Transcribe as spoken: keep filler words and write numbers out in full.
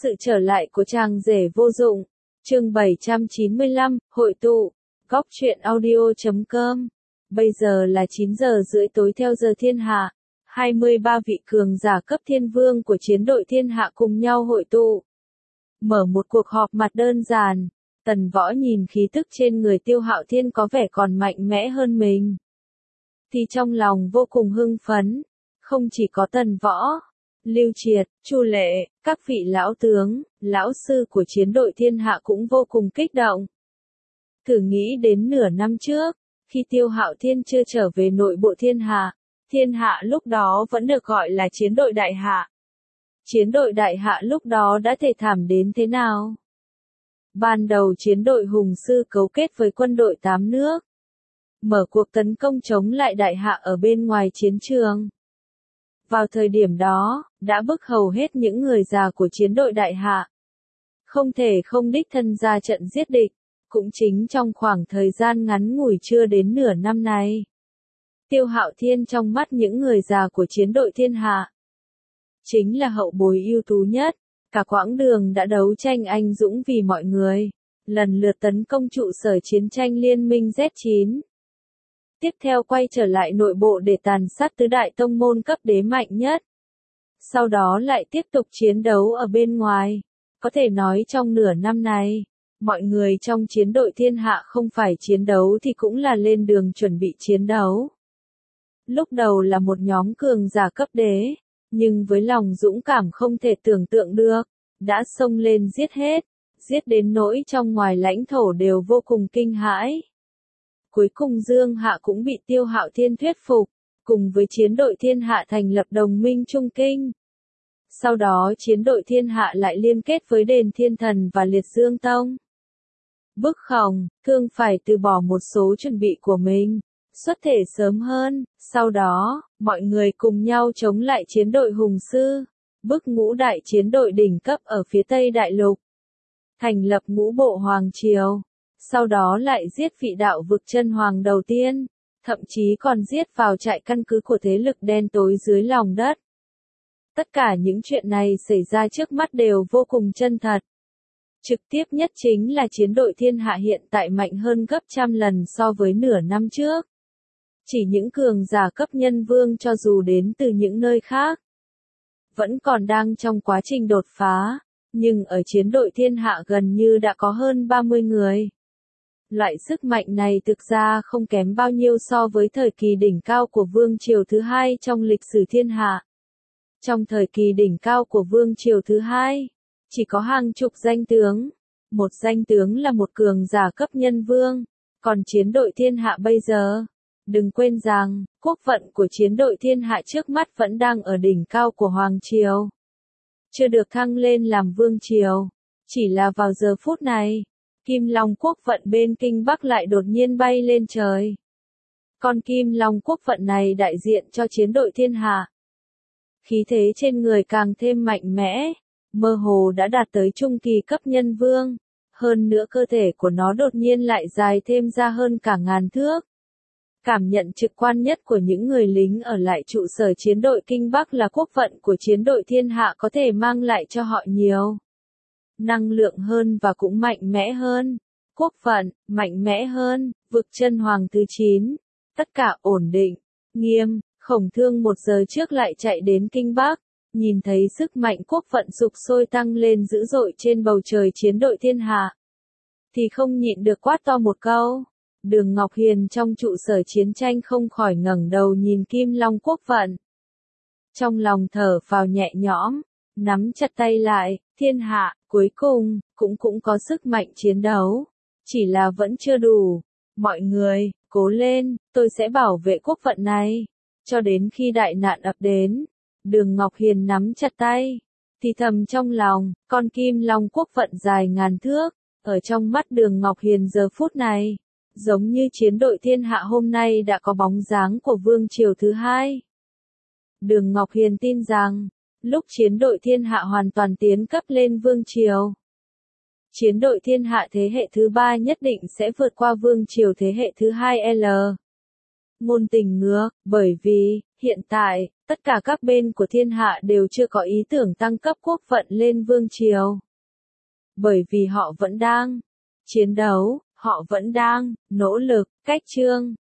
Sự trở lại của chàng rể vô dụng. Chương bảy trăm chín mươi lăm, hội tụ. Góc truyện audio chấm com. Bây giờ là chín giờ rưỡi tối theo giờ thiên hạ. hai mươi ba vị cường giả cấp thiên vương của chiến đội thiên hạ cùng nhau hội tụ. Mở một cuộc họp mặt đơn giản. Tần Võ nhìn khí tức trên người Tiêu Hạo Thiên có vẻ còn mạnh mẽ hơn mình. Thì trong lòng vô cùng hưng phấn. Không chỉ có Tần Võ, Lưu Triệt, Chu Lệ, các vị lão tướng, lão sư của chiến đội thiên hạ cũng vô cùng kích động. Thử nghĩ đến nửa năm trước, khi Tiêu Hạo Thiên chưa trở về nội bộ thiên hạ, thiên hạ lúc đó vẫn được gọi là chiến đội đại hạ. Chiến đội đại hạ lúc đó đã thê thảm đến thế nào? Ban đầu chiến đội hùng sư cấu kết với quân đội tám nước, mở cuộc tấn công chống lại đại hạ ở bên ngoài chiến trường. Vào thời điểm đó, đã bức hầu hết những người già của chiến đội đại hạ. Không thể không đích thân ra trận giết địch, cũng chính trong khoảng thời gian ngắn ngủi chưa đến nửa năm này. Tiêu Hạo Thiên trong mắt những người già của chiến đội thiên hạ, chính là hậu bối ưu tú nhất, cả quãng đường đã đấu tranh anh dũng vì mọi người, lần lượt tấn công trụ sở chiến tranh liên minh Z chín. Tiếp theo quay trở lại nội bộ để tàn sát tứ đại tông môn cấp đế mạnh nhất. Sau đó lại tiếp tục chiến đấu ở bên ngoài. Có thể nói trong nửa năm này, mọi người trong chiến đội thiên hạ không phải chiến đấu thì cũng là lên đường chuẩn bị chiến đấu. Lúc đầu là một nhóm cường giả cấp đế, nhưng với lòng dũng cảm không thể tưởng tượng được, đã xông lên giết hết, giết đến nỗi trong ngoài lãnh thổ đều vô cùng kinh hãi. Cuối cùng Dương Hạ cũng bị Tiêu Hạo Thiên thuyết phục, cùng với chiến đội thiên hạ thành lập đồng minh Trung Kinh. Sau đó chiến đội thiên hạ lại liên kết với Đền Thiên Thần và Liệt Dương Tông. Bức Khổng, Thương phải từ bỏ một số chuẩn bị của mình, xuất thể sớm hơn, sau đó, mọi người cùng nhau chống lại chiến đội hùng sư, bức ngũ đại chiến đội đỉnh cấp ở phía Tây Đại Lục. Thành lập ngũ bộ Hoàng Triều. Sau đó lại giết vị đạo vực chân hoàng đầu tiên, thậm chí còn giết vào trại căn cứ của thế lực đen tối dưới lòng đất. Tất cả những chuyện này xảy ra trước mắt đều vô cùng chân thật. Trực tiếp nhất chính là chiến đội thiên hạ hiện tại mạnh hơn gấp trăm lần so với nửa năm trước. Chỉ những cường giả cấp nhân vương cho dù đến từ những nơi khác, vẫn còn đang trong quá trình đột phá, nhưng ở chiến đội thiên hạ gần như đã có hơn ba mươi người. Loại sức mạnh này thực ra không kém bao nhiêu so với thời kỳ đỉnh cao của vương triều thứ hai trong lịch sử thiên hạ. Trong thời kỳ đỉnh cao của vương triều thứ hai, chỉ có hàng chục danh tướng. Một danh tướng là một cường giả cấp nhân vương, còn chiến đội thiên hạ bây giờ, đừng quên rằng, quốc vận của chiến đội thiên hạ trước mắt vẫn đang ở đỉnh cao của hoàng triều. Chưa được thăng lên làm vương triều, chỉ là vào giờ phút này. Kim Long quốc vận bên Kinh Bắc lại đột nhiên bay lên trời. Con Kim Long quốc vận này đại diện cho chiến đội thiên hạ. Khí thế trên người càng thêm mạnh mẽ, mơ hồ đã đạt tới trung kỳ cấp nhân vương. Hơn nữa cơ thể của nó đột nhiên lại dài thêm ra hơn cả ngàn thước. Cảm nhận trực quan nhất của những người lính ở lại trụ sở chiến đội Kinh Bắc là quốc vận của chiến đội thiên hạ có thể mang lại cho họ nhiều năng lượng hơn và cũng mạnh mẽ hơn. Quốc phận, mạnh mẽ hơn, vực chân hoàng thứ chín. Tất cả ổn định, nghiêm, Khổng Thương một giờ trước lại chạy đến Kinh Bắc. Nhìn thấy sức mạnh quốc phận sục sôi tăng lên dữ dội trên bầu trời chiến đội thiên hạ. Thì không nhịn được quát to một câu. Đường Ngọc Hiền trong trụ sở chiến tranh không khỏi ngẩng đầu nhìn Kim Long quốc vận. Trong lòng thở phào nhẹ nhõm, nắm chặt tay lại, thiên hạ, cuối cùng, cũng cũng có sức mạnh chiến đấu. Chỉ là vẫn chưa đủ. Mọi người, cố lên, tôi sẽ bảo vệ quốc vận này. Cho đến khi đại nạn ập đến, Đường Ngọc Hiền nắm chặt tay. Thì thầm trong lòng, con Kim Long quốc vận dài ngàn thước. Ở trong mắt Đường Ngọc Hiền giờ phút này, giống như chiến đội thiên hạ hôm nay đã có bóng dáng của vương triều thứ hai. Đường Ngọc Hiền tin rằng, lúc chiến đội thiên hạ hoàn toàn tiến cấp lên vương triều, chiến đội thiên hạ thế hệ thứ ba nhất định sẽ vượt qua vương triều thế hệ thứ hai L. Ngôn tình ngược, bởi vì, Hiện tại, tất cả các bên của thiên hạ đều chưa có ý tưởng tăng cấp quốc vận lên vương triều. Bởi vì họ vẫn đang chiến đấu, họ vẫn đang nỗ lực, cách chương